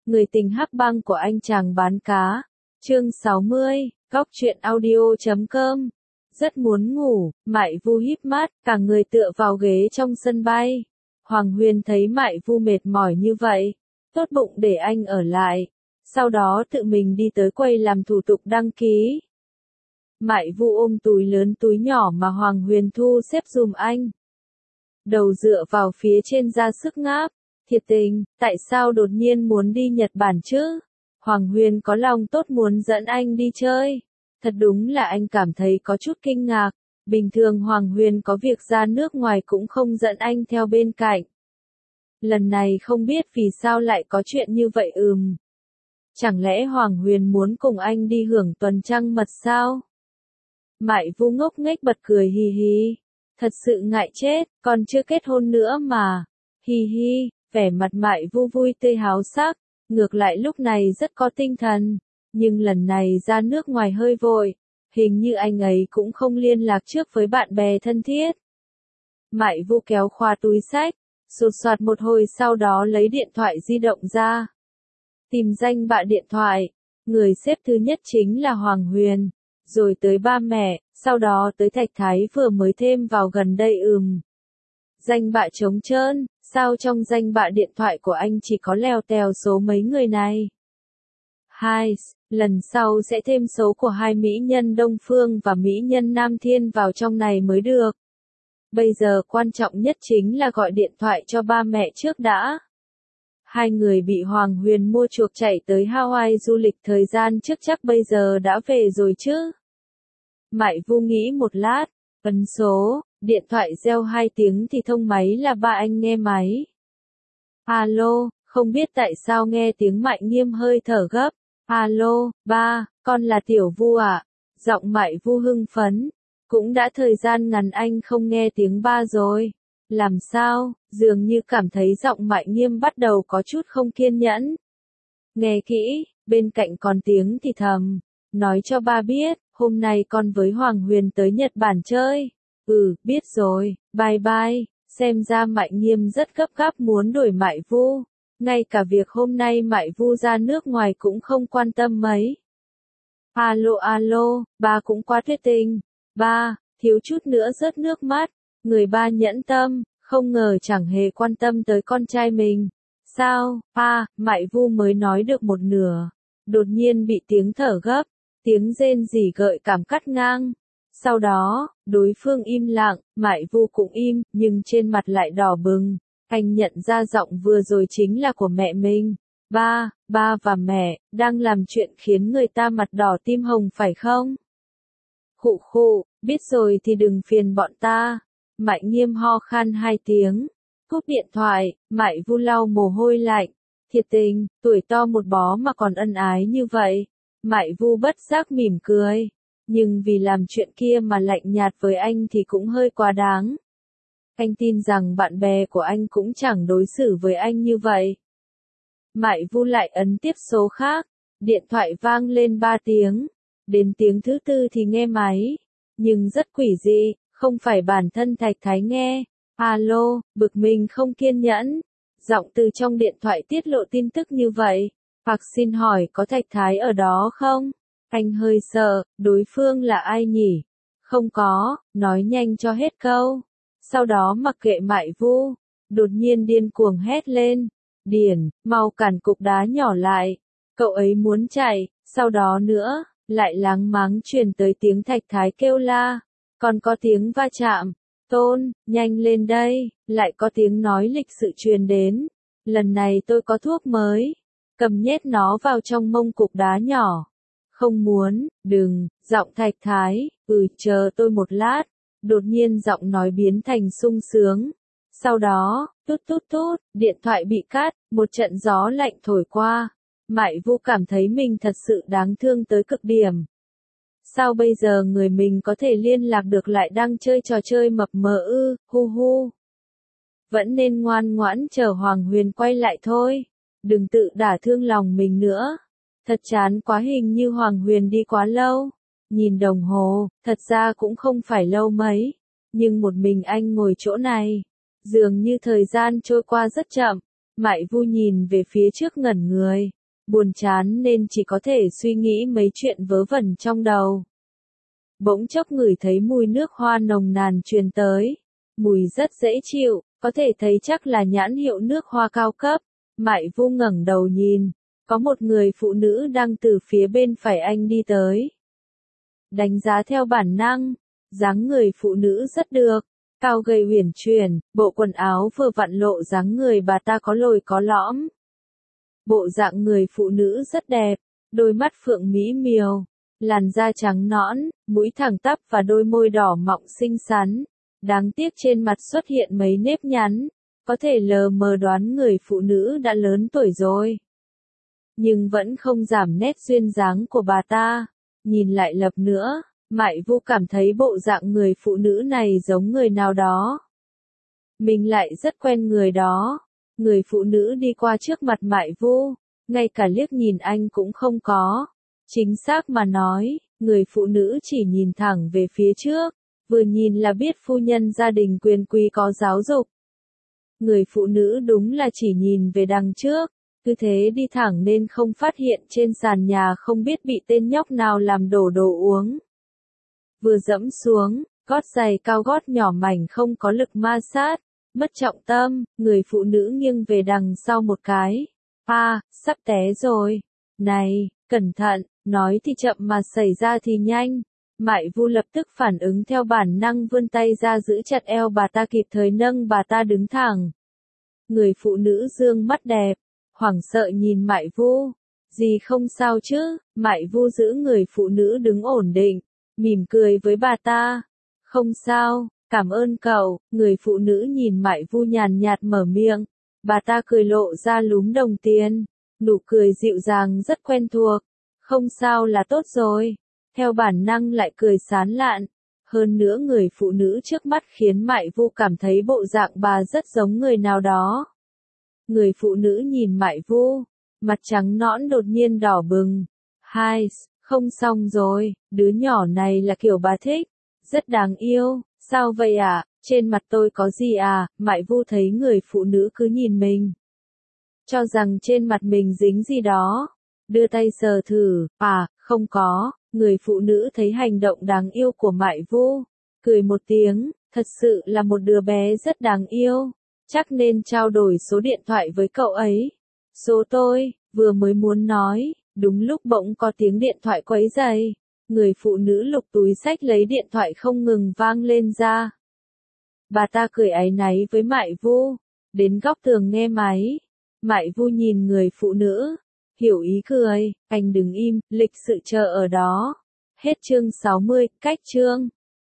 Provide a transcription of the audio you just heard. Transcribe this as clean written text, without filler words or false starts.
Người tình hắc băng của anh chàng bán cá. Chương 60, Góc truyện audio.com. Rất muốn ngủ, Mại Vu híp mắt, cả người tựa vào ghế trong sân bay. Hoàng Huyền thấy Mại Vu mệt mỏi như vậy, tốt bụng để anh ở lại, sau đó tự mình đi tới quầy làm thủ tục đăng ký. Mại Vu ôm túi lớn túi nhỏ mà Hoàng Huyền thu xếp dùm anh. Đầu dựa vào phía trên ra sức ngáp. Thiệt tình, tại sao đột nhiên muốn đi Nhật Bản chứ? Hoàng Huyền có lòng tốt muốn dẫn anh đi chơi. Thật đúng là anh cảm thấy có chút kinh ngạc. Bình thường Hoàng Huyền có việc ra nước ngoài cũng không dẫn anh theo bên cạnh. Lần này không biết vì sao lại có chuyện như vậy Chẳng lẽ Hoàng Huyền muốn cùng anh đi hưởng tuần trăng mật sao? Mại Vu ngốc nghếch bật cười hì hì. Thật sự ngại chết, còn chưa kết hôn nữa mà. Hi hi. Vẻ mặt Mại Vu vui tươi háo sắc, ngược lại lúc này rất có tinh thần, nhưng lần này ra nước ngoài hơi vội, hình như anh ấy cũng không liên lạc trước với bạn bè thân thiết. Mại Vu kéo khóa túi xách, sột soạt một hồi sau đó lấy điện thoại di động ra. Tìm danh bạ điện thoại, người xếp thứ nhất chính là Hoàng Huyền, rồi tới ba mẹ, sau đó tới Thạch Thái vừa mới thêm vào gần đây Danh bạ trống trơn, sao trong danh bạ điện thoại của anh chỉ có lèo tèo số mấy người này? Lần sau sẽ thêm số của hai mỹ nhân Đông Phương và mỹ nhân Nam Thiên vào trong này mới được. Bây giờ quan trọng nhất chính là gọi điện thoại cho ba mẹ trước đã. Hai người bị Hoàng Huyền mua chuộc chạy tới Hawaii du lịch thời gian trước chắc bây giờ đã về rồi chứ? Mại Vu nghĩ một lát, ấn số. Điện thoại reo 2 tiếng thì thông máy là ba anh nghe máy. Alo, không biết tại sao nghe tiếng Mại Nghiêm hơi thở gấp. Alo, ba, con là Tiểu Vu ạ. Giọng Mại Vu hưng phấn. Cũng đã thời gian ngắn anh không nghe tiếng ba rồi. Làm sao, dường như cảm thấy giọng Mại Nghiêm bắt đầu có chút không kiên nhẫn. Nghe kỹ, bên cạnh còn tiếng thì thầm. Nói cho ba biết, hôm nay con với Hoàng Huyền tới Nhật Bản chơi. Biết rồi, bye bye. Xem ra Mại Nghiêm rất gấp gáp muốn đuổi Mại Vu. Ngay cả việc hôm nay Mại Vu ra nước ngoài cũng không quan tâm mấy. Alo, ba cũng quá tuyệt tình. Ba, thiếu chút nữa rớt nước mắt. Người ba nhẫn tâm, không ngờ chẳng hề quan tâm tới con trai mình. Sao, Mại Vu mới nói được một nửa. Đột nhiên bị tiếng thở gấp, tiếng rên rỉ gợi cảm cắt ngang. Sau đó, đối phương im lặng, Mại Vu cũng im, nhưng trên mặt lại đỏ bừng. Anh nhận ra giọng vừa rồi chính là của mẹ mình. Ba và mẹ, đang làm chuyện khiến người ta mặt đỏ tim hồng phải không? Khụ, biết rồi thì đừng phiền bọn ta. Mại Nghiêm ho khan 2 tiếng. Cúp điện thoại, Mại Vu lau mồ hôi lạnh. Thiệt tình, tuổi to một bó mà còn ân ái như vậy. Mại Vu bất giác mỉm cười. Nhưng vì làm chuyện kia mà lạnh nhạt với anh thì cũng hơi quá đáng. Anh tin rằng bạn bè của anh cũng chẳng đối xử với anh như vậy. Mại Vu lại ấn tiếp số khác. Điện thoại vang lên 3 tiếng. Đến tiếng thứ 4 thì nghe máy. Nhưng rất quỷ dị, không phải bản thân Thạch Thái nghe. Alo, bực mình không kiên nhẫn. Giọng từ trong điện thoại tiết lộ tin tức như vậy. Hoặc xin hỏi có Thạch Thái ở đó không? Anh hơi sợ, đối phương là ai nhỉ? Không có, nói nhanh cho hết câu. Sau đó mặc kệ Mại Vu, đột nhiên điên cuồng hét lên. Điển, mau cản cục đá nhỏ lại. Cậu ấy muốn chạy, sau đó nữa, lại láng máng truyền tới tiếng Thạch Thái kêu la. Còn có tiếng va chạm. Tôn, nhanh lên đây, lại có tiếng nói lịch sự truyền đến. Lần này tôi có thuốc mới. Cầm nhét nó vào trong mông cục đá nhỏ. Không muốn, đừng, giọng Thạch Thái, chờ tôi một lát. Đột nhiên giọng nói biến thành sung sướng. Sau đó, tút, điện thoại bị cắt, một trận gió lạnh thổi qua. Mại Vu cảm thấy mình thật sự đáng thương tới cực điểm. Sao bây giờ người mình có thể liên lạc được lại đang chơi trò chơi mập mờ hu. Vẫn nên ngoan ngoãn chờ Hoàng Huyền quay lại thôi. Đừng tự đả thương lòng mình nữa. Thật chán quá, hình như Hoàng Huyền đi quá lâu. Nhìn đồng hồ, thật ra cũng không phải lâu mấy. Nhưng một mình anh ngồi chỗ này. Dường như thời gian trôi qua rất chậm. Mại Vu nhìn về phía trước ngẩn người. buồn chán nên chỉ có thể suy nghĩ mấy chuyện vớ vẩn trong đầu. Bỗng chốc ngửi thấy mùi nước hoa nồng nàn truyền tới, mùi rất dễ chịu, có thể thấy chắc là nhãn hiệu nước hoa cao cấp. Mại Vu ngẩng đầu nhìn, có một người phụ nữ đang từ phía bên phải anh đi tới. Đánh giá theo bản năng, dáng người phụ nữ rất được, cao gầy uyển chuyển, bộ quần áo vừa vặn lộ dáng người bà ta có lồi có lõm. Bộ dạng người phụ nữ rất đẹp, đôi mắt phượng mỹ miều, làn da trắng nõn, mũi thẳng tắp và đôi môi đỏ mọng xinh xắn. Đáng tiếc trên mặt xuất hiện mấy nếp nhăn, có thể lờ mờ đoán người phụ nữ đã lớn tuổi rồi. Nhưng vẫn không giảm nét duyên dáng của bà ta. Nhìn lại lập nữa, Mại Vu cảm thấy bộ dạng người phụ nữ này giống người nào đó. Mình lại rất quen người đó. Người phụ nữ đi qua trước mặt Mại Vu, ngay cả liếc nhìn anh cũng không có. Chính xác mà nói, người phụ nữ chỉ nhìn thẳng về phía trước, vừa nhìn là biết phu nhân gia đình quyền quý có giáo dục. Người phụ nữ đúng là chỉ nhìn về đằng trước, cứ thế đi thẳng nên không phát hiện trên sàn nhà không biết bị tên nhóc nào làm đổ đồ uống. Vừa dẫm xuống, gót giày cao gót nhỏ mảnh không có lực ma sát, mất trọng tâm, người phụ nữ nghiêng về đằng sau một cái. Sắp té rồi. Này, cẩn thận, nói thì chậm mà xảy ra thì nhanh. Mại Vu lập tức phản ứng theo bản năng vươn tay ra giữ chặt eo bà ta kịp thời nâng bà ta đứng thẳng. Người phụ nữ dương mắt đẹp, hoảng sợ nhìn Mại Vu. Gì không sao chứ, Mại Vu giữ người phụ nữ đứng ổn định, mỉm cười với bà ta. Không sao, cảm ơn cậu, người phụ nữ nhìn Mại Vu nhàn nhạt mở miệng. Bà ta cười lộ ra lúm đồng tiền, nụ cười dịu dàng rất quen thuộc. Không sao là tốt rồi. Theo bản năng lại cười sán lạn. Hơn nữa người phụ nữ trước mắt khiến Mại Vu cảm thấy bộ dạng bà rất giống người nào đó. Người phụ nữ nhìn Mại Vu, mặt trắng nõn đột nhiên đỏ bừng. Không xong rồi, đứa nhỏ này là kiểu bà thích. Rất đáng yêu, sao vậy à, trên mặt tôi có gì à, Mại Vu thấy người phụ nữ cứ nhìn mình. Cho rằng trên mặt mình dính gì đó. Đưa tay sờ thử, không có, người phụ nữ thấy hành động đáng yêu của Mại Vu, cười một tiếng, thật sự là một đứa bé rất đáng yêu, chắc nên trao đổi số điện thoại với cậu ấy. Số tôi, vừa mới muốn nói, đúng lúc bỗng có tiếng điện thoại quấy rầy, người phụ nữ lục túi xách lấy điện thoại không ngừng vang lên ra. Bà ta cười áy náy với Mại Vu, đến góc tường nghe máy, Mại Vu nhìn người phụ nữ. Hiểu ý cười, anh đừng im, lịch sự chờ ở đó. Hết chương 60, cách chương.